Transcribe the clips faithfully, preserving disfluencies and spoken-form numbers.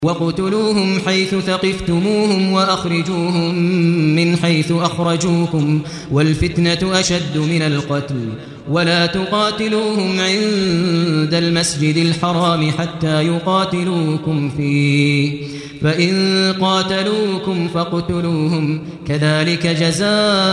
وَاقْتُلُوهُمْ حَيْثُ ثَقِفْتُمُوهُمْ وَأَخْرِجُوهُمْ مِنْ حَيْثُ أَخْرَجُوكُمْ وَالْفِتْنَةُ أَشَدُّ مِنَ الْقَتْلِ وَلَا تُقَاتِلُوهُمْ عِندَ الْمَسْجِدِ الْحَرَامِ حَتَّى يُقَاتِلُوكُمْ فِيهِ فَإِن قَاتَلُوكُمْ فَاقْتُلُوهُمْ كَذَلِكَ جَزَاءُ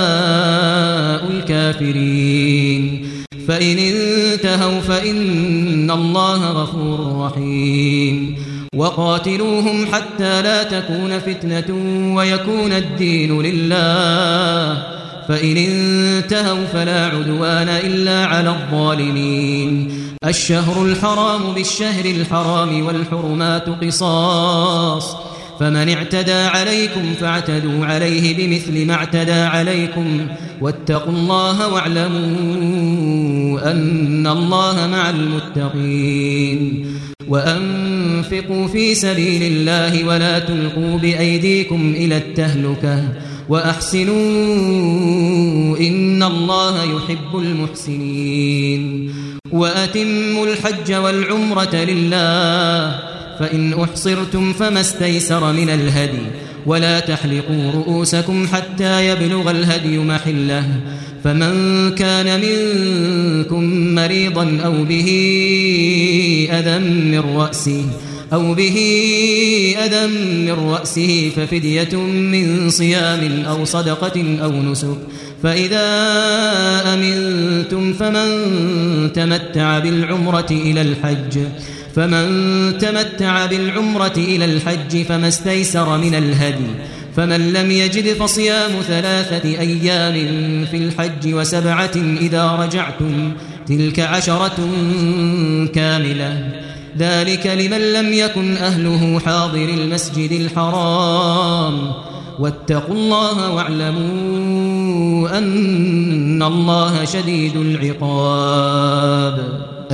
الْكَافِرِينَ فَإِنِ انتهوا فَإِنَّ اللَّهَ غَفُورٌ رَّحِيمٌ وَقَاتِلُوهُمْ حَتَّى لَا تَكُونَ فِتْنَةٌ وَيَكُونَ الدِّينُ لِلَّهِ فَإِنِ انتهوا فَلَا عُدْوَانَ إِلَّا عَلَى الظَّالِمِينَ الشَّهْرُ الْحَرَامُ بِالشَّهْرِ الْحَرَامِ وَالْحُرُمَاتُ قِصَاصٌ فَمَنِ اعْتَدَىٰ عَلَيْكُمْ فَاعْتَدُوا عَلَيْهِ بِمِثْلِ مَا اعْتَدَىٰ عَلَيْكُمْ وَاتَّقُوا اللَّهَ وَاعْلَمُوا أَنَّ اللَّهَ مَعَ الْمُتَّقِينَ وَأَنفِقُوا فِي سَبِيلِ اللَّهِ وَلَا تُلْقُوا بِأَيْدِيكُمْ إِلَى التَّهْلُكَةِ وَأَحْسِنُوا إِنَّ اللَّهَ يُحِبُّ الْمُحْسِنِينَ وَأَتِمُّوا الْحَجَّ وَالْعُمْرَةَ لِلَّهِ فَإِنْ أُحْصِرْتُمْ فَمَا اسْتَيْسَرَ مِنَ الْهَدْيِ وَلَا تَحْلِقُوا رُؤُوسَكُمْ حَتَّى يَبْلُغَ الْهَدْيُ مَحِلَّهُ فَمَنْ كَانَ مِنكُم مَّرِيضًا أَوْ بِهِ أَذًى مِّن رَّأْسِهِ أَوْ بِهِ أَذًى مِّن رَّأْسِهِ فَفِدْيَةٌ مِّن صِيَامٍ أَوْ صَدَقَةٍ أَوْ نُسُكٍ فَإِذَا أَمِنتُمْ فَمَن تَمَتَّعَ بِالْعُمْرَةِ إِلَى الْحَجِّ فَمَن تَمَتَّعَ بِالْعُمْرَةِ إِلَى الْحَجِّ فَمَا اسْتَيْسَرَ مِنَ الْهَدْيِ فَمَن لَّمْ يَجِدْ فَصِيَامُ ثَلَاثَةِ أَيَّامٍ فِي الْحَجِّ وَسَبْعَةٍ إِذَا رَجَعْتُمْ تِلْكَ عَشَرَةٌ كَامِلَةٌ ذَلِكَ لِمَن لَّمْ يَكُنْ أَهْلُهُ حَاضِرِي الْمَسْجِدِ الْحَرَامِ وَاتَّقُوا اللَّهَ وَاعْلَمُوا أَنَّ اللَّهَ شَدِيدُ الْعِقَابِ